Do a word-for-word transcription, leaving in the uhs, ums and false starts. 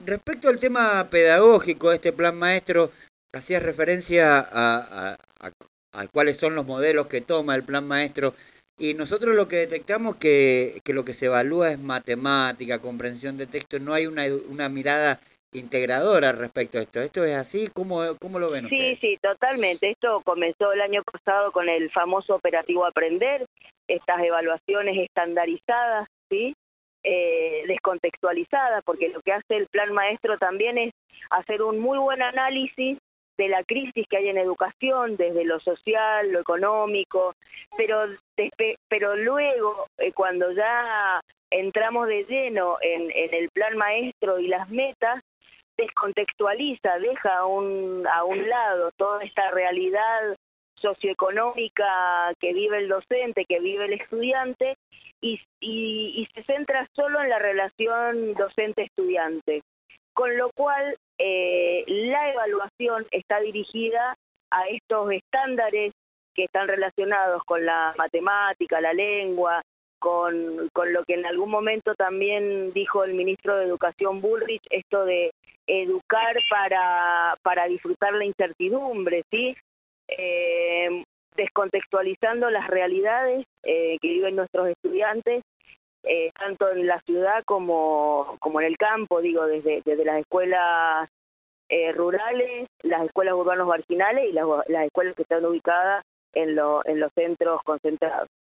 respecto al tema pedagógico de este plan maestro, hacías referencia a, a, a, a cuáles son los modelos que toma el plan maestro. Y nosotros lo que detectamos que, que lo que se evalúa es matemática, comprensión de texto, no hay una, una mirada integradora respecto a esto. ¿Esto es así? ¿Cómo, cómo lo ven Sí, ustedes? sí, totalmente. Esto comenzó el año pasado con el famoso operativo Aprender, estas evaluaciones estandarizadas, ¿sí? Eh, descontextualizadas, porque lo que hace el plan maestro también es hacer un muy buen análisis de la crisis que hay en educación, desde lo social, lo económico, pero, despe pero luego, eh, cuando ya entramos de lleno en, en el plan maestro y las metas, descontextualiza, deja a un, a un lado toda esta realidad socioeconómica que vive el docente, que vive el estudiante, y, y, y se centra solo en la relación docente-estudiante. Con lo cual, eh, la evaluación está dirigida a estos estándares que están relacionados con la matemática, la lengua, con, con lo que en algún momento también dijo el ministro de Educación Bullrich, esto de educar para, para disfrutar la incertidumbre, ¿sí? Eh, descontextualizando las realidades eh, que viven nuestros estudiantes, eh, tanto en la ciudad como, como en el campo, digo, desde, desde las escuelas eh, rurales, las escuelas urbanos marginales y las, las escuelas que están ubicadas en, lo, en los centros concentrados.